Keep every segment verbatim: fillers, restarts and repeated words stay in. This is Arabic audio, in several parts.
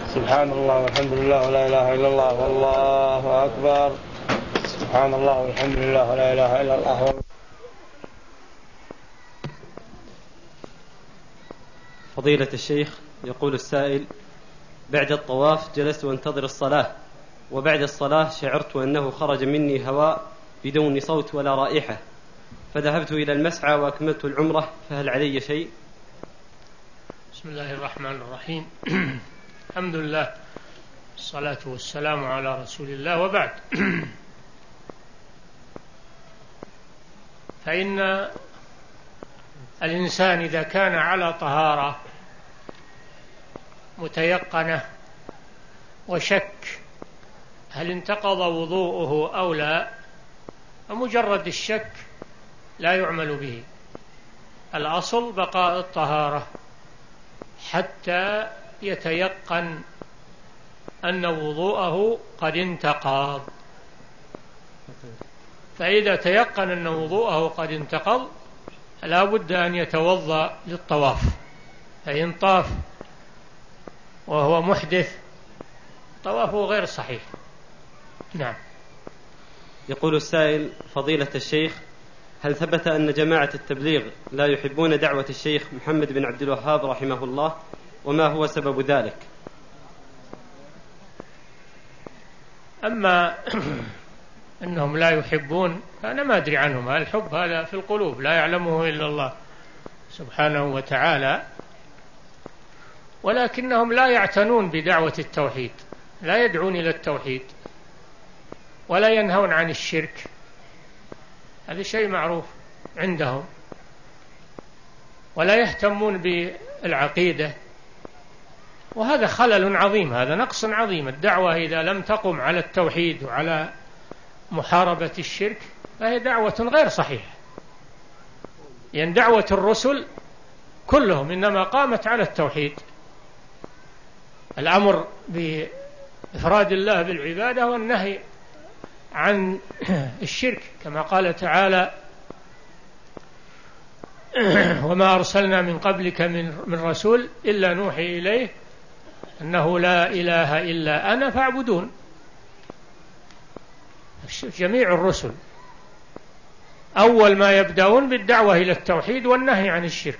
سبحان الله والحمد لله ولا إله إلا الله والله أكبر. سبحان الله والحمد لله ولا إله إلا الله والله. فضيلة الشيخ، يقول السائل: بعد الطواف جلست وانتظر الصلاة، وبعد الصلاة شعرت أنه خرج مني هواء بدون صوت ولا رائحة، فذهبت إلى المسعى وأكملت العمرة، فهل علي شيء؟ بسم الله الرحمن الرحيم. الحمد لله، الصلاة والسلام على رسول الله، وبعد. فإن الإنسان إذا كان على طهارة متيقنة وشك هل انتقض وضوءه أو لا، فمجرد الشك لا يعمل به. الأصل بقاء الطهارة حتى يتيقن أن وضوءه قد انتقض. فإذا تيقن أن وضوءه قد انتقض لا بد أن يتوضأ للطواف، فإن طاف وهو محدث طوافه غير صحيح. نعم. يقول السائل: فضيلة الشيخ، هل ثبت أن جماعة التبليغ لا يحبون دعوة الشيخ محمد بن عبد الوهاب رحمه الله، وما هو سبب ذلك؟ أما أنهم لا يحبون فأنا ما أدري عنهم، الحب هذا في القلوب لا يعلمه إلا الله سبحانه وتعالى، ولكنهم لا يعتنون بدعوة التوحيد، لا يدعون إلى التوحيد ولا ينهون عن الشرك، هذا شيء معروف عندهم، ولا يهتمون بالعقيدة، وهذا خلل عظيم، هذا نقص عظيم. الدعوة إذا لم تقم على التوحيد وعلى محاربة الشرك فهي دعوة غير صحيحة، لأن دعوة الرسل كلهم إنما قامت على التوحيد، الأمر بإفراد الله بالعبادة والنهي عن الشرك، كما قال تعالى: وما أرسلنا من قبلك من رسول إلا نوحي إليه أنه لا إله إلا أنا فاعبدون. جميع الرسل أول ما يبدأون بالدعوة إلى التوحيد والنهي عن الشرك،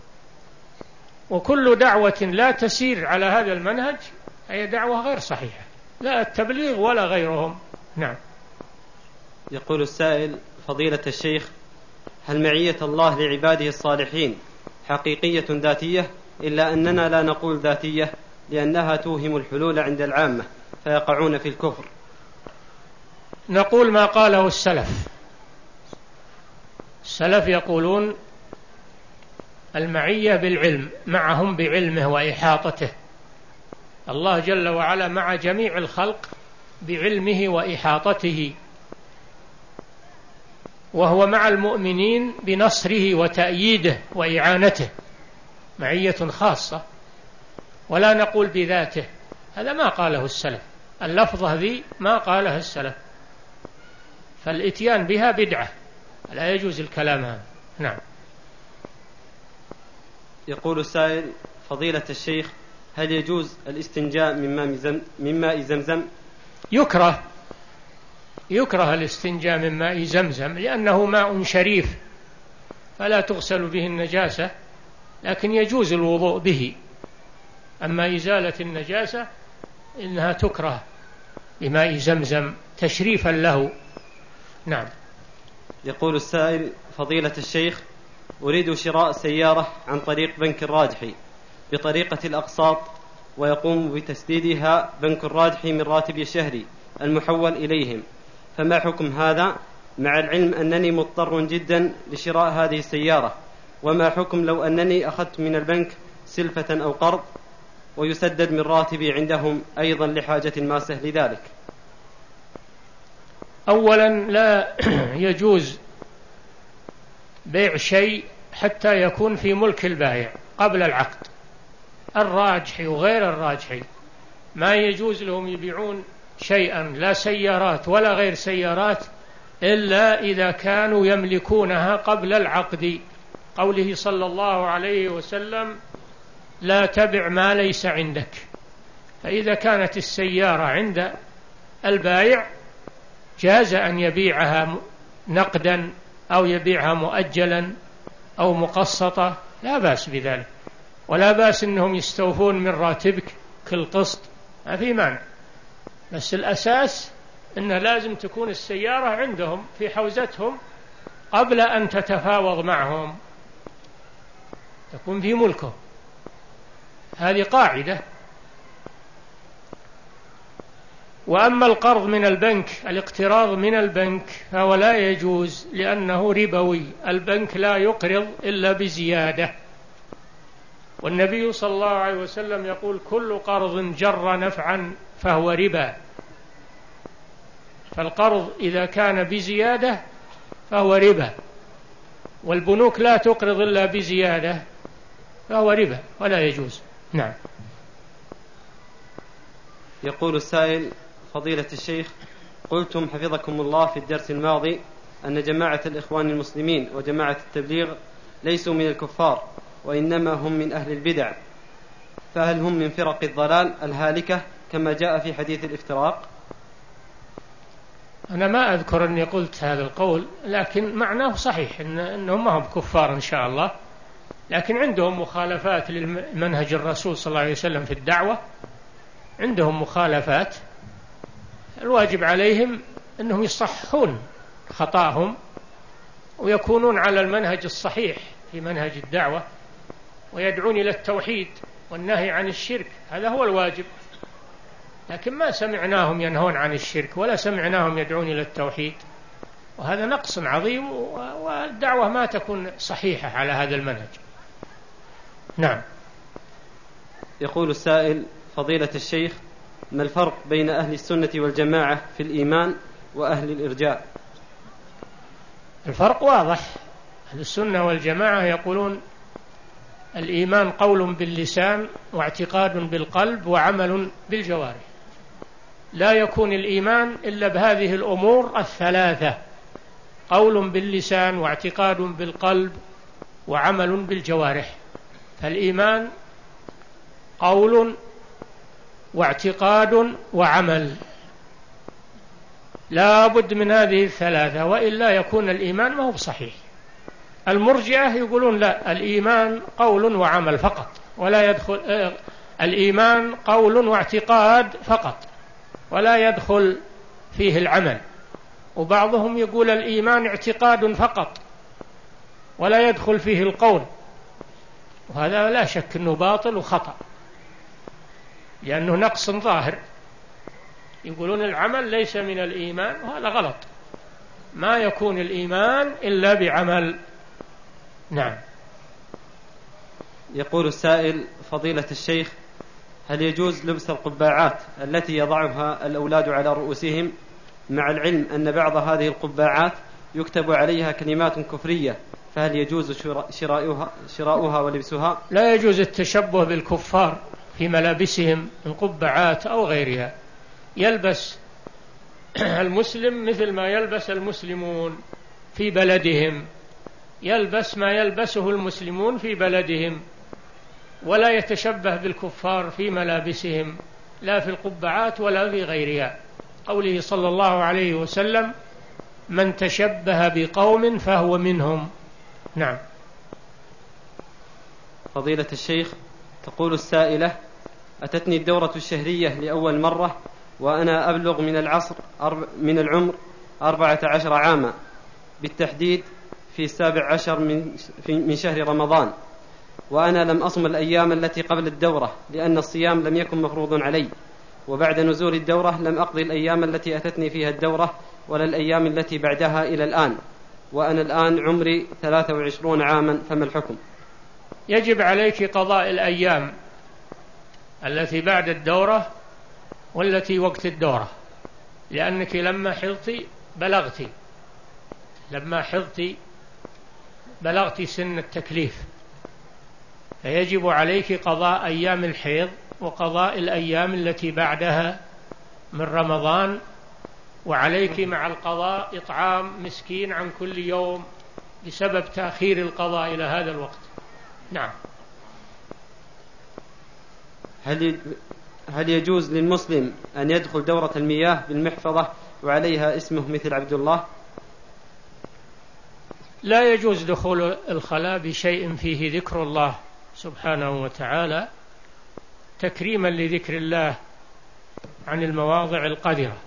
وكل دعوة لا تسير على هذا المنهج هي دعوة غير صحيحة، لا التبليغ ولا غيرهم. نعم. يقول السائل: فضيلة الشيخ، هل معية الله لعباده الصالحين حقيقية ذاتية، إلا أننا لا نقول ذاتية لأنها توهم الحلول عند العامة فيقعون في الكفر؟ نقول ما قاله السلف. السلف يقولون المعية بالعلم، معهم بعلمه وإحاطته، الله جل وعلا مع جميع الخلق بعلمه وإحاطته، وهو مع المؤمنين بنصره وتأييده وإعانته، معية خاصة، ولا نقول بذاته، هذا ما قاله السلف، اللفظة ذي ما قالها السلف، فالإتيان بها بدعة، لا يجوز الكلام هذا. نعم. يقول السائل: فضيلة الشيخ، هل يجوز الاستنجاء من ماء زمزم؟ يكره يكره الاستنجاء من ماء زمزم لأنه ماء شريف فلا تغسل به النجاسة، لكن يجوز الوضوء به. أما إزالة النجاسة إنها تكره بماء زمزم تشريفا له. نعم. يقول السائل: فضيلة الشيخ، أريد شراء سيارة عن طريق بنك الراجحي بطريقة الأقساط، ويقوم بتسديدها بنك الراجحي من راتبي الشهري المحول إليهم، فما حكم هذا، مع العلم أنني مضطر جدا لشراء هذه السيارة؟ وما حكم لو أنني أخذت من البنك سلفة أو قرض ويسدد من راتبي عندهم أيضا لحاجة ماسة لذلك؟ أولا لا يجوز بيع شيء حتى يكون في ملك البائع قبل العقد، الراجحي وغير الراجحي ما يجوز لهم يبيعون شيئا، لا سيارات ولا غير سيارات، إلا إذا كانوا يملكونها قبل العقد، قوله صلى الله عليه وسلم: لا تبع ما ليس عندك، فإذا كانت السيارة عند البائع جاز أن يبيعها نقدا أو يبيعها مؤجلا أو مقسطة، لا بأس بذلك، ولا بأس أنهم يستوفون من راتبك كل قسط، ما في مانع. بس الأساس أنه لازم تكون السيارة عندهم في حوزتهم قبل أن تتفاوض معهم، تكون في ملكه، هذه قاعدة. وأما القرض من البنك، الاقتراض من البنك، فهو لا يجوز لأنه ربوي، البنك لا يقرض إلا بزيادة، والنبي صلى الله عليه وسلم يقول كل قرض جر نفعا فهو ربا، فالقرض إذا كان بزيادة فهو ربا، والبنوك لا تقرض إلا بزيادة فهو ربا ولا يجوز. نعم. يقول السائل: فضيلة الشيخ، قلتم حفظكم الله في الدرس الماضي أن جماعة الإخوان المسلمين وجماعة التبليغ ليسوا من الكفار وإنما هم من أهل البدع، فهل هم من فرق الضلال الهالكة كما جاء في حديث الافتراق؟ أنا ما أذكر أني قلت هذا القول، لكن معناه صحيح إن أنهم ما هم كفار إن شاء الله، لكن عندهم مخالفات لمنهج الرسول صلى الله عليه وسلم في الدعوة، عندهم مخالفات، الواجب عليهم أنهم يصححون خطأهم ويكونون على المنهج الصحيح في منهج الدعوة، ويدعون إلى التوحيد والنهي عن الشرك، هذا هو الواجب. لكن ما سمعناهم ينهون عن الشرك ولا سمعناهم يدعون إلى التوحيد، وهذا نقص عظيم، والدعوة ما تكون صحيحة على هذا المنهج. نعم. يقول السائل: فضيلة الشيخ، ما الفرق بين أهل السنة والجماعة في الإيمان وأهل الإرجاء؟ الفرق واضح، أهل السنة والجماعة يقولون الإيمان قول باللسان واعتقاد بالقلب وعمل بالجوارح، لا يكون الإيمان إلا بهذه الأمور الثلاثة: قول باللسان واعتقاد بالقلب وعمل بالجوارح. فالإيمان قول واعتقاد وعمل، لا بد من هذه الثلاثة، وإلا يكون الإيمان ما هو بصحيح. المرجئة يقولون لا، الإيمان قول وعمل فقط، ولا يدخل آه الإيمان قول واعتقاد فقط ولا يدخل فيه العمل. وبعضهم يقول الإيمان اعتقاد فقط ولا يدخل فيه القول، وهذا لا شك أنه باطل وخطأ، لأنه نقص ظاهر. يقولون العمل ليس من الإيمان، وهذا غلط، ما يكون الإيمان إلا بعمل. نعم. يقول السائل: فضيلة الشيخ، هل يجوز لبس القباعات التي يضعها الأولاد على رؤوسهم، مع العلم أن بعض هذه القباعات يكتب عليها كلمات كفرية، فهل يجوز شراؤها, شراؤها ولبسها؟ لا يجوز التشبه بالكفار في ملابسهم من قبعات أو غيرها. يلبس المسلم مثل ما يلبس المسلمون في بلدهم، يلبس ما يلبسه المسلمون في بلدهم، ولا يتشبه بالكفار في ملابسهم لا في القبعات ولا في غيرها. قوله صلى الله عليه وسلم: من تشبه بقوم فهو منهم. نعم. فضيلة الشيخ، تقول السائلة: أتتني الدورة الشهرية لأول مرة وأنا أبلغ من العصر من العمر أربعة عشر عاما، بالتحديد في السابع عشر من, من شهر رمضان، وأنا لم أصم الأيام التي قبل الدورة لأن الصيام لم يكن مفروض علي، وبعد نزول الدورة لم أقضي الأيام التي أتتني فيها الدورة ولا الأيام التي بعدها إلى الآن، وأنا الآن عمري ثلاثة وعشرون عاما، فما الحكم؟ يجب عليك قضاء الأيام التي بعد الدورة والتي وقت الدورة، لأنك لما حضتي بلغتي لما حضتي بلغتي سن التكليف، فيجب عليك قضاء أيام الحيض وقضاء الأيام التي بعدها من رمضان، وعليك مع القضاء إطعام مسكين عن كل يوم بسبب تأخير القضاء إلى هذا الوقت. نعم. هل هل يجوز للمسلم أن يدخل دورة المياه بالمحفظة وعليها اسمه مثل عبد الله؟ لا يجوز دخول الخلاء بشيء فيه ذكر الله سبحانه وتعالى تكريما لذكر الله عن المواضع القذرة،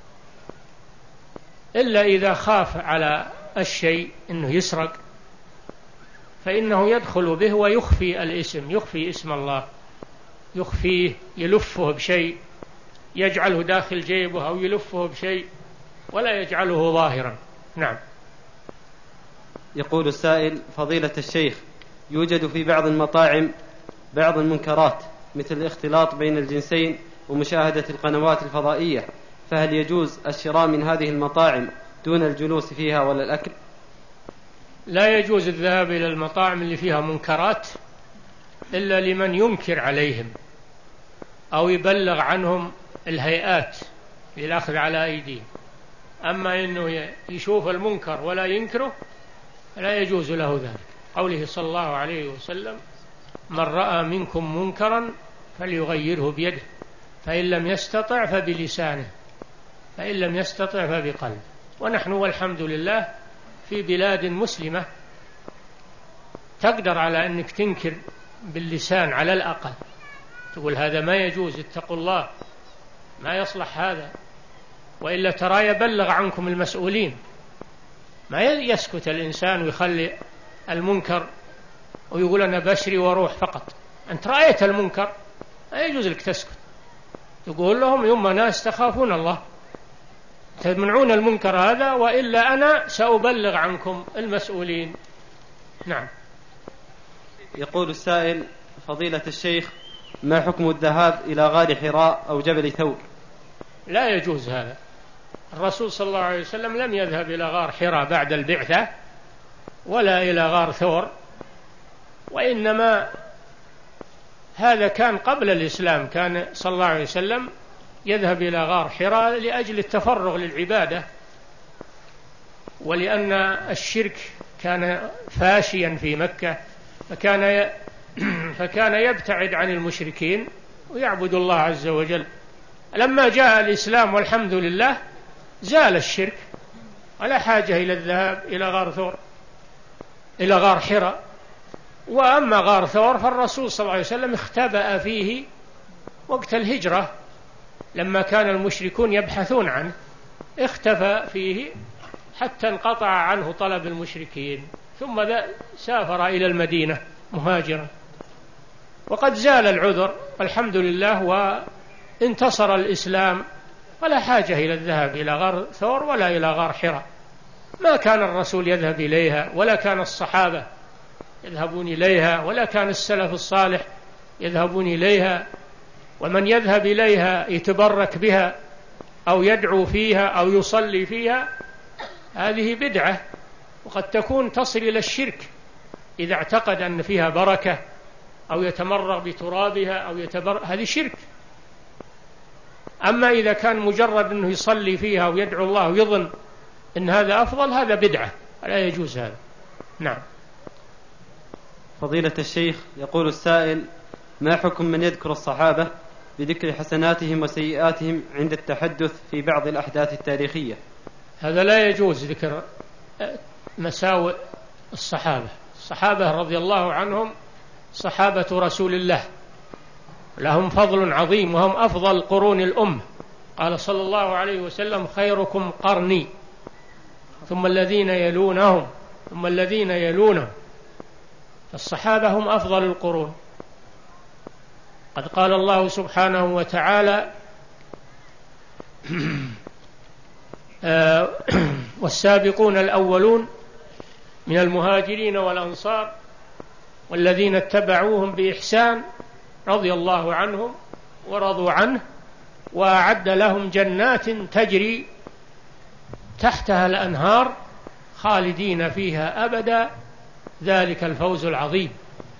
إلا إذا خاف على الشيء أنه يسرق فإنه يدخل به ويخفي الاسم، يخفي اسم الله، يخفيه، يلفه بشيء، يجعله داخل جيبه أو يلفه بشيء ولا يجعله ظاهرا. نعم. يقول السائل: فضيلة الشيخ، يوجد في بعض المطاعم بعض المنكرات مثل الاختلاط بين الجنسين ومشاهدة القنوات الفضائية، فهل يجوز الشراء من هذه المطاعم دون الجلوس فيها ولا الأكل؟ لا يجوز الذهاب إلى المطاعم اللي فيها منكرات إلا لمن ينكر عليهم أو يبلغ عنهم الهيئات للأخذ على أيديهم. أما إنه يشوف المنكر ولا ينكره لا يجوز له ذلك. قوله صلى الله عليه وسلم: من رأى منكم منكرا فليغيره بيده، فإن لم يستطع فبلسانه، فإن لم يستطع فبقلبه. ونحن والحمد لله في بلاد مسلمة تقدر على أنك تنكر باللسان على الأقل، تقول هذا ما يجوز، اتقوا الله، ما يصلح هذا، وإلا ترى يبلغ عنكم المسؤولين. ما يسكت الإنسان ويخلي المنكر ويقول أنا بشري وروح فقط. أنت رأيت المنكر ما يجوز لك تسكت، تقول لهم يوم ناس تخافون الله تمنعون المنكر هذا، وإلا أنا سأبلغ عنكم المسؤولين. نعم. يقول السائل: فضيلة الشيخ، ما حكم الذهاب إلى غار حراء أو جبل ثور؟ لا يجوز هذا. الرسول صلى الله عليه وسلم لم يذهب إلى غار حراء بعد البعثة ولا إلى غار ثور، وإنما هذا كان قبل الإسلام. كان صلى الله عليه وسلم يذهب إلى غار حراء لأجل التفرغ للعبادة، ولأن الشرك كان فاشيا في مكة، فكان فكان يبتعد عن المشركين ويعبد الله عز وجل. لما جاء الإسلام والحمد لله زال الشرك، ولا حاجة إلى الذهاب إلى غار ثور إلى غار حراء. وأما غار ثور فالرسول صلى الله عليه وسلم اختبأ فيه وقت الهجرة لما كان المشركون يبحثون عنه، اختفى فيه حتى انقطع عنه طلب المشركين، ثم سافر إلى المدينة مهاجرا، وقد زال العذر والحمد لله وانتصر الإسلام، ولا حاجة إلى الذهاب إلى غار ثور ولا إلى غار حراء. ما كان الرسول يذهب إليها، ولا كان الصحابة يذهبون إليها، ولا كان السلف الصالح يذهبون إليها. ومن يذهب إليها يتبرك بها أو يدعو فيها أو يصلي فيها هذه بدعة، وقد تكون تصل إلى الشرك إذا اعتقد أن فيها بركة أو يتمرغ بترابها أو يتبرك، هذه شرك. أما إذا كان مجرد أنه يصلي فيها ويدعو الله ويظن أن هذا أفضل، هذا بدعة، لا يجوز هذا. نعم. فضيلة الشيخ، يقول السائل: ما حكم من يذكر الصحابة بذكر حسناتهم وسيئاتهم عند التحدث في بعض الأحداث التاريخية؟ هذا لا يجوز ذكر مساوئ الصحابة. الصحابة رضي الله عنهم صحابة رسول الله، لهم فضل عظيم وهم أفضل قرون الأمة. قال صلى الله عليه وسلم: خيركم قرني ثم الذين يلونهم ثم الذين يلونهم. فالصحابة هم أفضل القرون. قد قال الله سبحانه وتعالى: والسابقون الأولون من المهاجرين والأنصار والذين اتبعوهم بإحسان رضي الله عنهم ورضوا عنه وأعد لهم جنات تجري تحتها الأنهار خالدين فيها أبدا ذلك الفوز العظيم.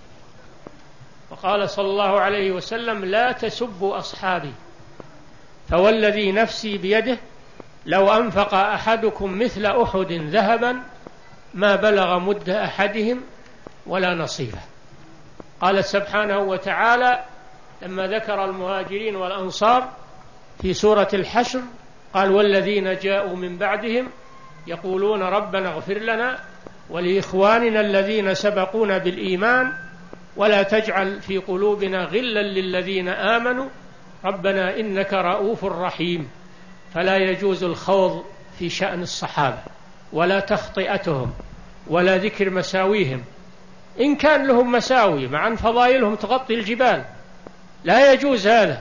وقال صلى الله عليه وسلم: لا تسبوا أصحابي فوالذي نفسي بيده لو أنفق أحدكم مثل أحد ذهبا ما بلغ مد أحدهم ولا نصيفه. قال سبحانه وتعالى: لما ذكر المهاجرين والأنصار في سورة الحشر قال والذين جاءوا من بعدهم يقولون ربنا اغفر لنا ولإخواننا الذين سبقونا بالإيمان ولا تجعل في قلوبنا غلا للذين آمنوا ربنا إنك رؤوف رحيم. فلا يجوز الخوض في شأن الصحابة ولا تخطئتهم ولا ذكر مساويهم، إن كان لهم مساوي مع أن فضائلهم تغطي الجبال لا يجوز هذا،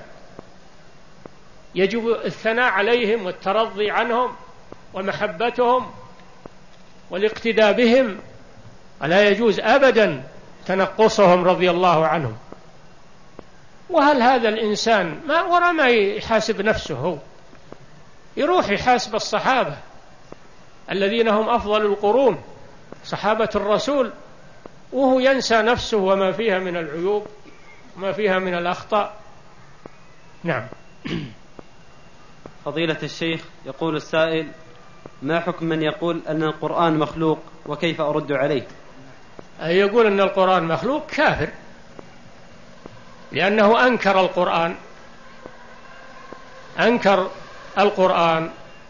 يجب الثناء عليهم والترضي عنهم ومحبتهم والاقتداء بهم، ولا يجوز أبدا تنقصهم رضي الله عنهم. وهل هذا الإنسان ما ورا ما يحاسب نفسه، هو يروح يحاسب الصحابة الذين هم أفضل القرون صحابة الرسول، وهو ينسى نفسه وما فيها من العيوب وما فيها من الأخطاء. نعم. فضيلة الشيخ، يقول السائل: ما حكم من يقول أن القرآن مخلوق وكيف أرد عليه؟ يقول أن القرآن مخلوق كافر، لأنه أنكر القرآن أنكر القرآن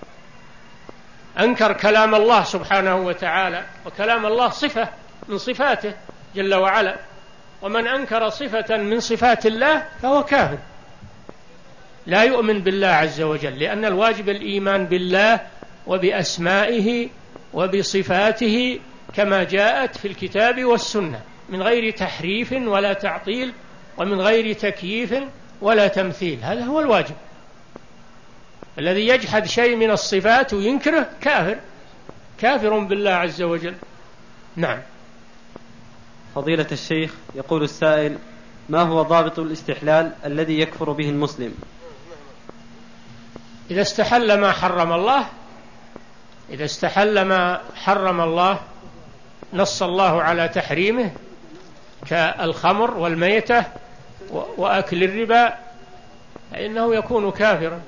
أنكر كلام الله سبحانه وتعالى، وكلام الله صفة من صفاته جل وعلا، ومن أنكر صفة من صفات الله فهو كافر لا يؤمن بالله عز وجل، لأن الواجب الإيمان بالله وبأسمائه وبصفاته كما جاءت في الكتاب والسنة من غير تحريف ولا تعطيل ومن غير تكييف ولا تمثيل، هذا هو الواجب. الذي يجحد شيء من الصفات وينكره كافر كافر بالله عز وجل. نعم. فضيلة الشيخ، يقول السائل: ما هو ضابط الاستحلال الذي يكفر به المسلم؟ إذا استحل ما حرم الله إذا استحل ما حرم الله نص الله على تحريمه كالخمر والميتة وأكل الربا فإنه يكون كافرا،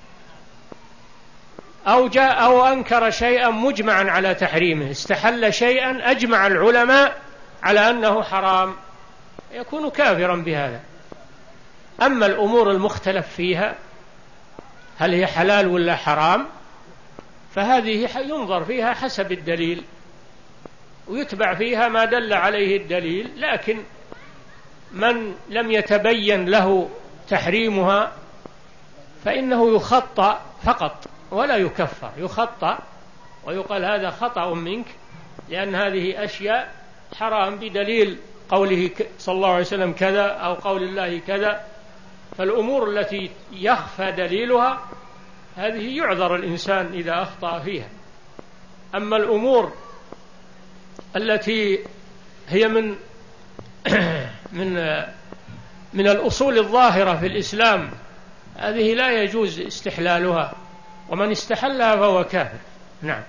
أو جاء أو أنكر شيئا مجمعا على تحريمه، استحل شيئا أجمع العلماء على أنه حرام، يكون كافرا بهذا. أما الأمور المختلف فيها هل هي حلال ولا حرام فهذه ينظر فيها حسب الدليل ويتبع فيها ما دل عليه الدليل، لكن من لم يتبين له تحريمها فإنه يخطأ فقط ولا يكفر، يخطأ ويقال هذا خطأ منك لأن هذه أشياء حرام بدليل قوله صلى الله عليه وسلم كذا أو قول الله كذا. فالأمور التي يخفى دليلها هذه يعذر الإنسان إذا أخطأ فيها. أما الأمور التي هي من من من الأصول الظاهرة في الإسلام هذه لا يجوز استحلالها، ومن استحلها فهو كافر. نعم.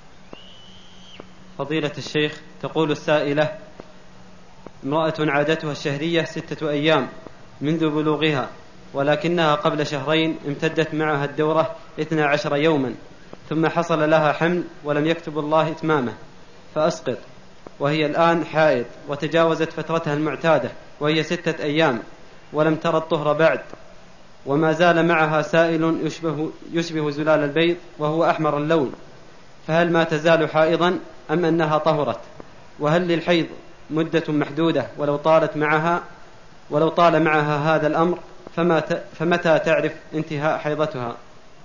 فضيلة الشيخ، تقول السائلة: امرأة عادتها الشهرية ستة أيام منذ بلوغها، ولكنها قبل شهرين امتدت معها الدورة اثنى عشر يوما، ثم حصل لها حمل ولم يكتب الله إتمامه فأسقط، وهي الآن حائض وتجاوزت فترتها المعتادة وهي ستة أيام ولم ترى الطهر بعد، وما زال معها سائل يشبه, يشبه زلال البيض وهو أحمر اللون، فهل ما تزال حائضا أم أنها طهرت؟ وهل للحيض مدة محدودة ولو طالت معها ولو طال معها هذا الأمر فما ت... فمتى تعرف انتهاء حيضتها؟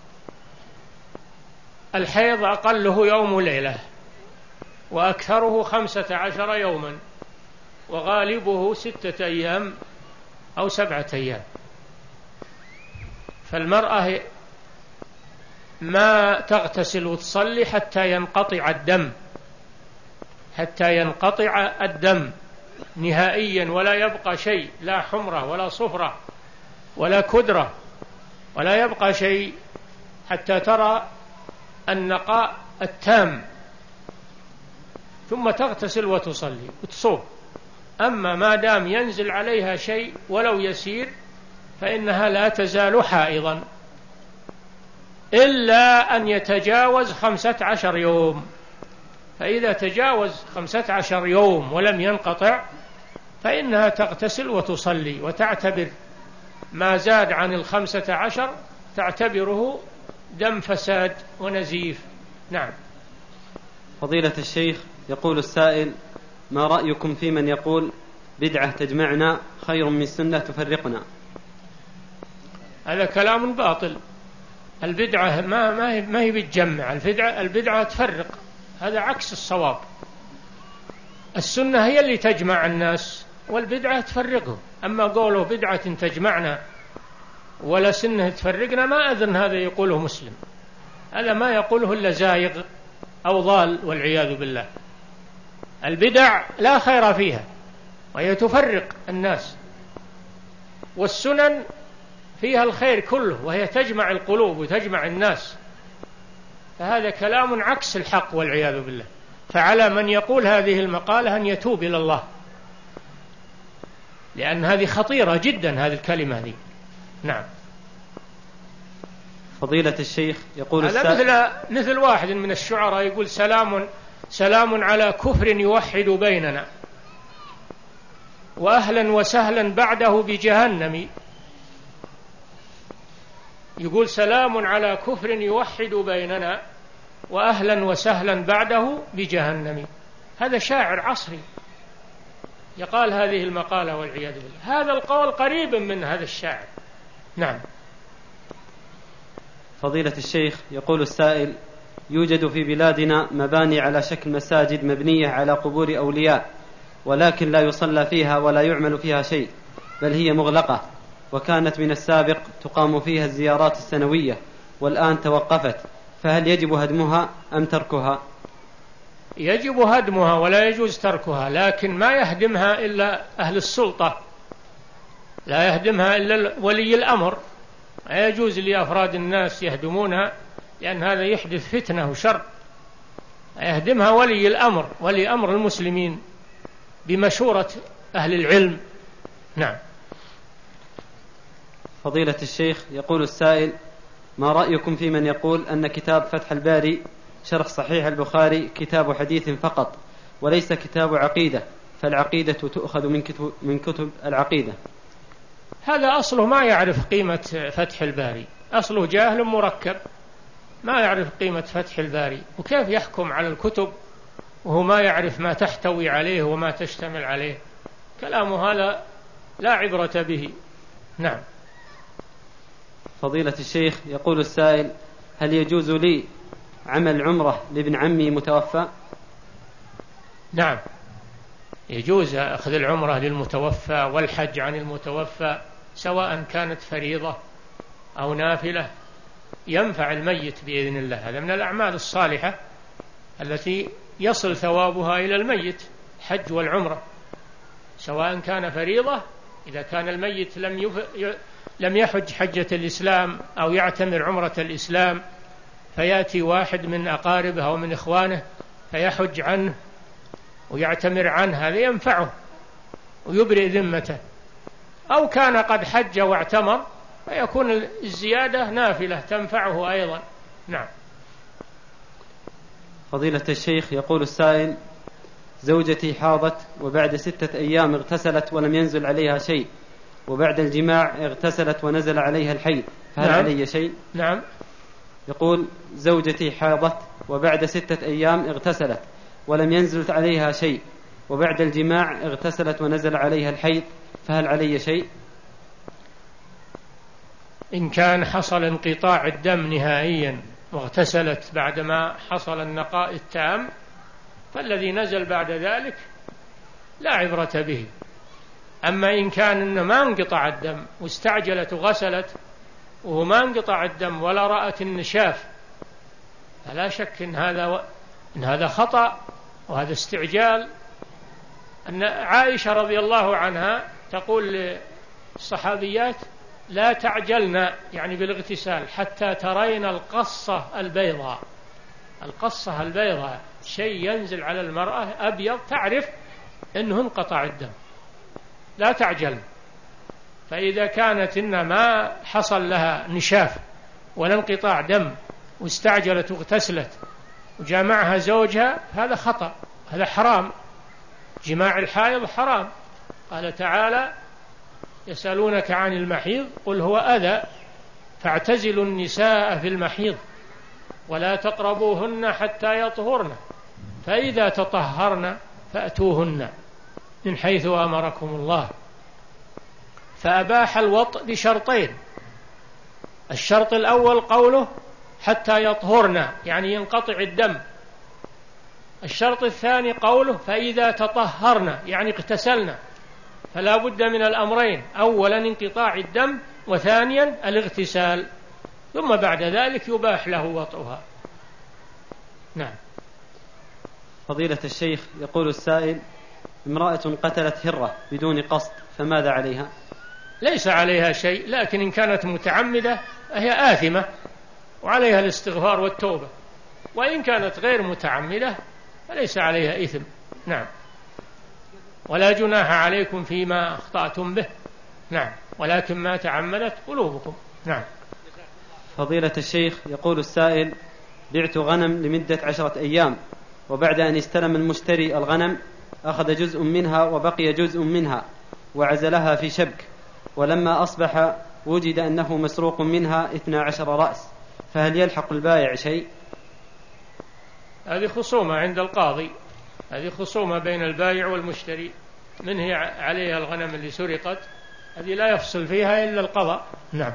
الحيض أقله يوم ليلة وأكثره خمسة عشر يوما وغالبه ستة أيام أو سبعة أيام. فالمرأة ما تغتسل وتصلي حتى ينقطع الدم حتى ينقطع الدم نهائيا، ولا يبقى شيء، لا حمرة ولا صفرة ولا كدرة، ولا يبقى شيء حتى ترى النقاء التام، ثم تغتسل وتصلي وتصوم. أما ما دام ينزل عليها شيء ولو يسير فإنها لا تزال حائضا إلا أن يتجاوز خمسة عشر يوم. فإذا تجاوز خمسة عشر يوم ولم ينقطع فإنها تغتسل وتصلي وتعتبر ما زاد عن الخمسة عشر تعتبره دم فساد ونزيف. نعم. فضيلة الشيخ، يقول السائل: ما رأيكم في من يقول بدعة تجمعنا خير من سنة تفرقنا؟ هذا كلام باطل. البدعة ما ما هي ما هي بتجمع، البدعة البدعة تفرق، هذا عكس الصواب. السنة هي اللي تجمع الناس والبدعة تفرقهم. أما قوله بدعة تجمعنا ولا سنة تفرقنا، ما أذن هذا يقوله مسلم، هذا ما يقوله إلا زايغ أو ضال والعياذ بالله. البدع لا خير فيها وهي تفرق الناس، والسنن فيها الخير كله وهي تجمع القلوب وتجمع الناس. فهذا كلام عكس الحق والعياذ بالله. فعلى من يقول هذه المقالة أن يتوب إلى الله، لأن هذه خطيرة جدا هذه الكلمة هذه. نعم. فضيلة الشيخ، يقول هذا مثل مثل واحد من الشعراء يقول: سلام سلام على كفر يوحد بيننا، وأهلا وسهلا بعده بجهنم. يقول: سلام على كفر يوحد بيننا، وأهلا وسهلا بعده بجهنم. هذا شاعر عصري يقال هذه المقالة والعياذ بالله. هذا القول قريب من هذا الشاعر. نعم. فضيلة الشيخ، يقول السائل: يوجد في بلادنا مباني على شكل مساجد مبنية على قبور أولياء، ولكن لا يصلى فيها ولا يعمل فيها شيء، بل هي مغلقة، وكانت من السابق تقام فيها الزيارات السنوية، والآن توقفت، فهل يجب هدمها أم تركها؟ يجب هدمها ولا يجوز تركها، لكن ما يهدمها إلا أهل السلطة، لا يهدمها إلا ولي الأمر. لا يجوز لأفراد الناس يهدمونها، لأن هذا يحدث فتنة وشر. يهدمها ولي الأمر، ولي أمر المسلمين بمشورة أهل العلم. نعم. فضيلة الشيخ، يقول السائل: ما رأيكم في من يقول أن كتاب فتح الباري شرح صحيح البخاري كتاب حديث فقط وليس كتاب عقيدة، فالعقيدة تؤخذ من كتب, من كتب العقيدة؟ هذا أصله ما يعرف قيمة فتح الباري، أصله جاهل مركب ما يعرف قيمة فتح الباري، وكيف يحكم على الكتب وهو ما يعرف ما تحتوي عليه وما تشتمل عليه؟ كلامه هذا لا عبرة به. نعم. فضيلة الشيخ، يقول السائل: هل يجوز لي عمل عمرة لابن عمي متوفى؟ نعم، يجوز أخذ العمرة للمتوفى والحج عن المتوفى، سواء كانت فريضة أو نافلة، ينفع الميت بإذن الله. هذا من الأعمال الصالحة التي يصل ثوابها إلى الميت، حج والعمرة، سواء كان فريضة إذا كان الميت لم يف... لم يحج حجة الإسلام أو يعتمر عمرة الإسلام، فيأتي واحد من أقاربه أو من إخوانه فيحج عنه ويعتمر عنه، هذا ينفعه ويبرئ ذمته. أو كان قد حج واعتمر فيكون الزيادة نافلة تنفعه أيضا. نعم. فضيلة الشيخ، يقول السائل: زوجتي حاضت وبعد ستة أيام اغتسلت ولم ينزل عليها شيء، وبعد الجماع اغتسلت ونزل عليها الحيض، فهل نعم. علي شيء؟ نعم. يقول: زوجتي حاضت وبعد ستة أيام اغتسلت ولم ينزل عليها شيء، وبعد الجماع اغتسلت ونزل عليها الحيض، فهل علي شيء؟ إن كان حصل انقطاع الدم نهائيا واغتسلت بعدما حصل النقاء التام، فالذي نزل بعد ذلك لا عبرة به. أما إن كان إنه ما انقطع الدم واستعجلت وغسلت وهو ما انقطع الدم ولا رأت النشاف، فلا شك إن هذا و... إن هذا خطأ وهذا استعجال. أن عائشة رضي الله عنها تقول للصحابيات: لا تعجلنا، يعني بالاغتسال، حتى ترين القصة البيضاء. القصة البيضاء شيء ينزل على المرأة أبيض تعرف أنه انقطع الدم، لا تعجل. فإذا كانت إن ما حصل لها نشاف ولا انقطاع دم واستعجلت واغتسلت وجامعها زوجها، هذا خطأ، هذا حرام. جماع الحائض حرام. قال تعالى: يسألونك عن المحيض قل هو أذى فاعتزلوا النساء في المحيض ولا تقربوهن حتى يطهرن فإذا تطهرن فأتوهن من حيث أمركم الله. فأباح الوطء بشرطين: الشرط الأول قوله حتى يطهرن يعني ينقطع الدم، الشرط الثاني قوله فإذا تطهرن يعني اغتسلن، فلا بد من الأمرين: أولا انقطاع الدم، وثانيا الاغتسال، ثم بعد ذلك يباح له وطئها. نعم. فضيلة الشيخ، يقول السائل: امرأة قتلت هرة بدون قصد فماذا عليها؟ ليس عليها شيء، لكن إن كانت متعمدة فهي آثمة وعليها الاستغفار والتوبة، وإن كانت غير متعمدة فليس عليها إثم. نعم. ولا جناح عليكم فيما أخطأتم به. نعم. ولكن ما تعمدت قلوبكم. نعم. فضيلة الشيخ، يقول السائل: بعت غنم لمدة عشرة أيام، وبعد أن استلم المشتري الغنم أخذ جزء منها وبقي جزء منها وعزلها في شبك، ولما أصبح وجد أنه مسروق منها اثنى عشر رأس، فهل يلحق البائع شيء؟ هذه خصومة عند القاضي، هذه خصومة بين البائع والمشتري، من هي عليها الغنم اللي سرقت، هذه لا يفصل فيها إلا القضاء. نعم.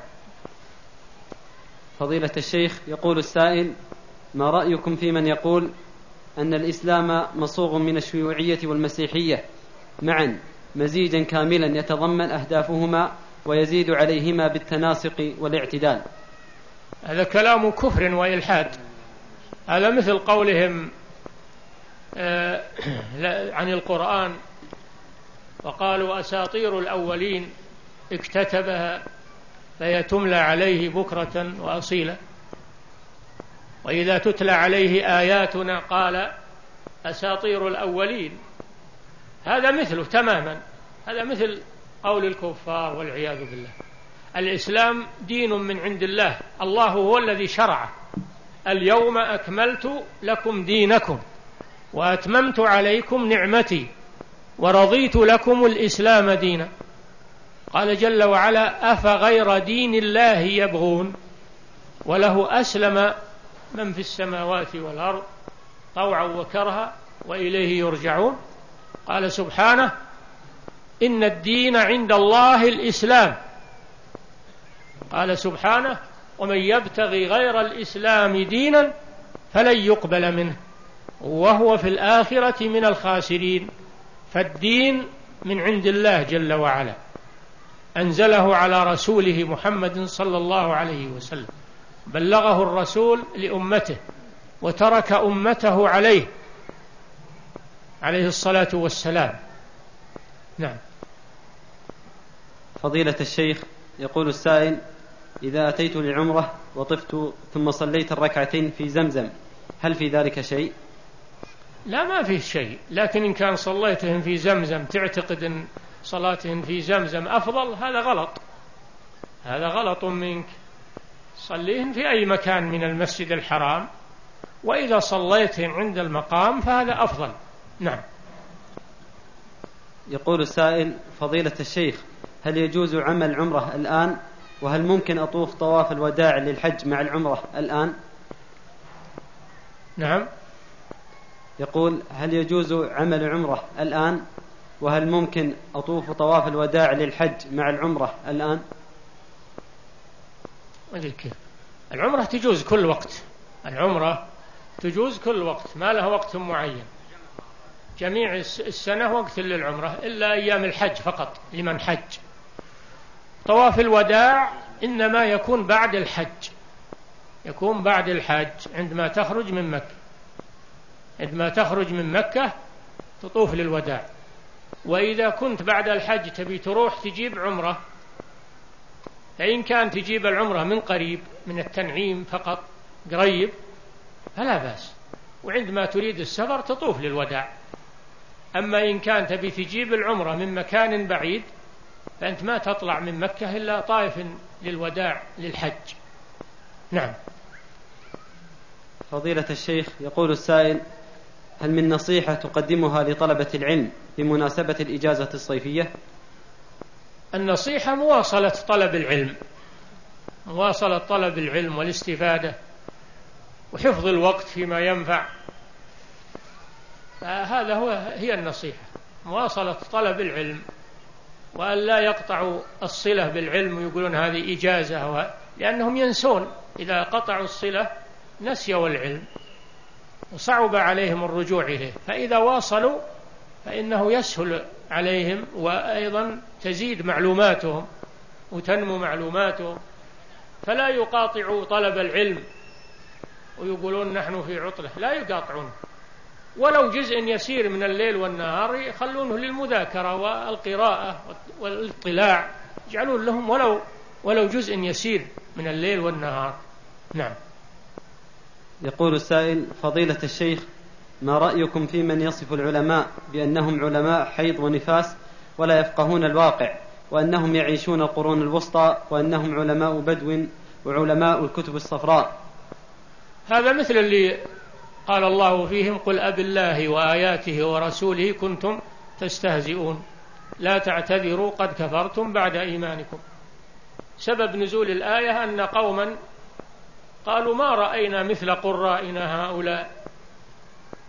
فضيلة الشيخ، يقول السائل: ما رأيكم في من يقول أن الإسلام مصوغ من الشيوعية والمسيحية معا مزيجا كاملا يتضمن أهدافهما ويزيد عليهما بالتناسق والاعتدال؟ هذا كلام كفر وإلحاد. هذا مثل قولهم آه عن القرآن: وقالوا أساطير الأولين اكتتبها فهي تملى عليه بكرة وأصيلا، وإذا تتلى عليه آياتنا قال أساطير الأولين. هذا مثله تماما، هذا مثل قول الكفار والعياذ بالله. الإسلام دين من عند الله، الله هو الذي شرعه: اليوم أكملت لكم دينكم وأتممت عليكم نعمتي ورضيت لكم الإسلام دينا. قال جل وعلا: أفغير دين الله يبغون وله أسلم من في السماوات والأرض طوعا وكرها وإليه يرجعون. قال سبحانه: إن الدين عند الله الإسلام. قال سبحانه: ومن يبتغي غير الإسلام دينا فلن يقبل منه وهو في الآخرة من الخاسرين. فالدين من عند الله جل وعلا، أنزله على رسوله محمد صلى الله عليه وسلم، بلغه الرسول لأمته وترك أمته عليه عليه الصلاة والسلام. نعم. فضيلة الشيخ، يقول السائل: إذا أتيت لعمرة وطفت ثم صليت الركعتين في زمزم هل في ذلك شيء؟ لا، ما فيه شيء، لكن إن كان صليتهم في زمزم تعتقد أن صلاتهم في زمزم أفضل، هذا غلط، هذا غلط منك. صليهم في أي مكان من المسجد الحرام، وإذا صليتهم عند المقام فهذا أفضل. نعم. يقول السائل: فضيلة الشيخ، هل يجوز عمل عمرة الآن؟ وهل ممكن أطوف طواف الوداع للحج مع العمرة الآن؟ نعم. يقول: هل يجوز عمل عمرة الآن؟ وهل ممكن أطوف طواف الوداع للحج مع العمرة الآن؟ العمرة تجوز كل وقت، العمرة تجوز كل وقت، ما لها وقت معين، جميع السنة وقت للعمرة إلا أيام الحج فقط لمن حج. طواف الوداع إنما يكون بعد الحج، يكون بعد الحج عندما تخرج من مكة، عندما تخرج من مكة تطوف للوداع. وإذا كنت بعد الحج تبي تروح تجيب عمرة، فإن كان تجيب العمرة من قريب من التنعيم فقط قريب فلا بأس، وعندما تريد السفر تطوف للوداع. أما إن كان تبي تجيب العمرة من مكان بعيد فأنت ما تطلع من مكة إلا طائف للوداع للحج. نعم. فضيلة الشيخ، يقول السائل: هل من نصيحة تقدمها لطلبة العلم بمناسبة الإجازة الصيفية؟ النصيحة مواصلة طلب العلم، مواصلة طلب العلم والاستفادة وحفظ الوقت فيما ينفع. هذا هو هي النصيحة، مواصلة طلب العلم، وأن لا يقطعوا الصلة بالعلم ويقولون هذه إجازة، لأنهم ينسون. إذا قطعوا الصلة نسيوا العلم وصعب عليهم الرجوع إليه، فإذا واصلوا فإنه يسهل عليهم، وأيضا تزيد معلوماتهم وتنمو معلوماتهم، فلا يقاطعوا طلب العلم ويقولون نحن في عطلة، لا يقاطعون، ولو جزء يسير من الليل والنهار يخلونه للمذاكرة والقراءة والاطلاع، يجعلون لهم ولو ولو جزء يسير من الليل والنهار. نعم. يقول السائل: فضيلة الشيخ، ما رأيكم في من يصف العلماء بأنهم علماء حيض ونفاس ولا يفقهون الواقع، وأنهم يعيشون القرون الوسطى، وأنهم علماء بدو وعلماء الكتب الصفراء؟ هذا مثل اللي قال الله فيهم: قل أب الله وآياته ورسوله كنتم تستهزئون لا تعتذروا قد كفرتم بعد إيمانكم. سبب نزول الآية أن قوما قالوا: ما رأينا مثل قرائنا هؤلاء،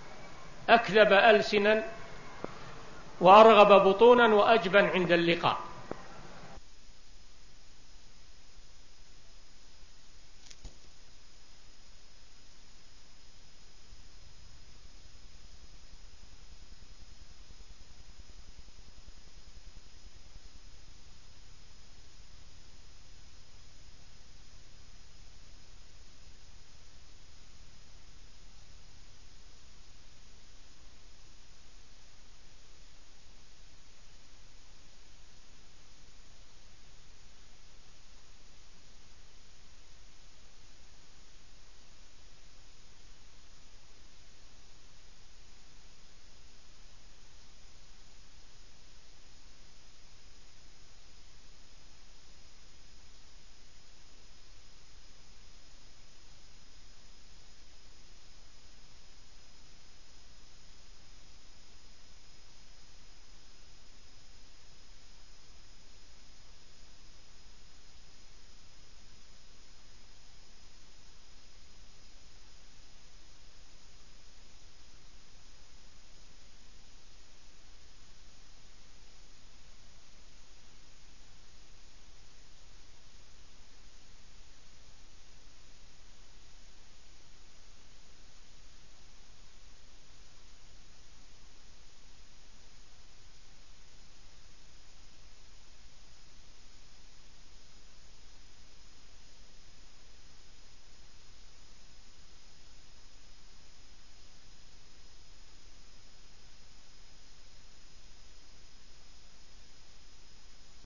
أكذب ألسنا وأرغب بطونا وأجبن عند اللقاء.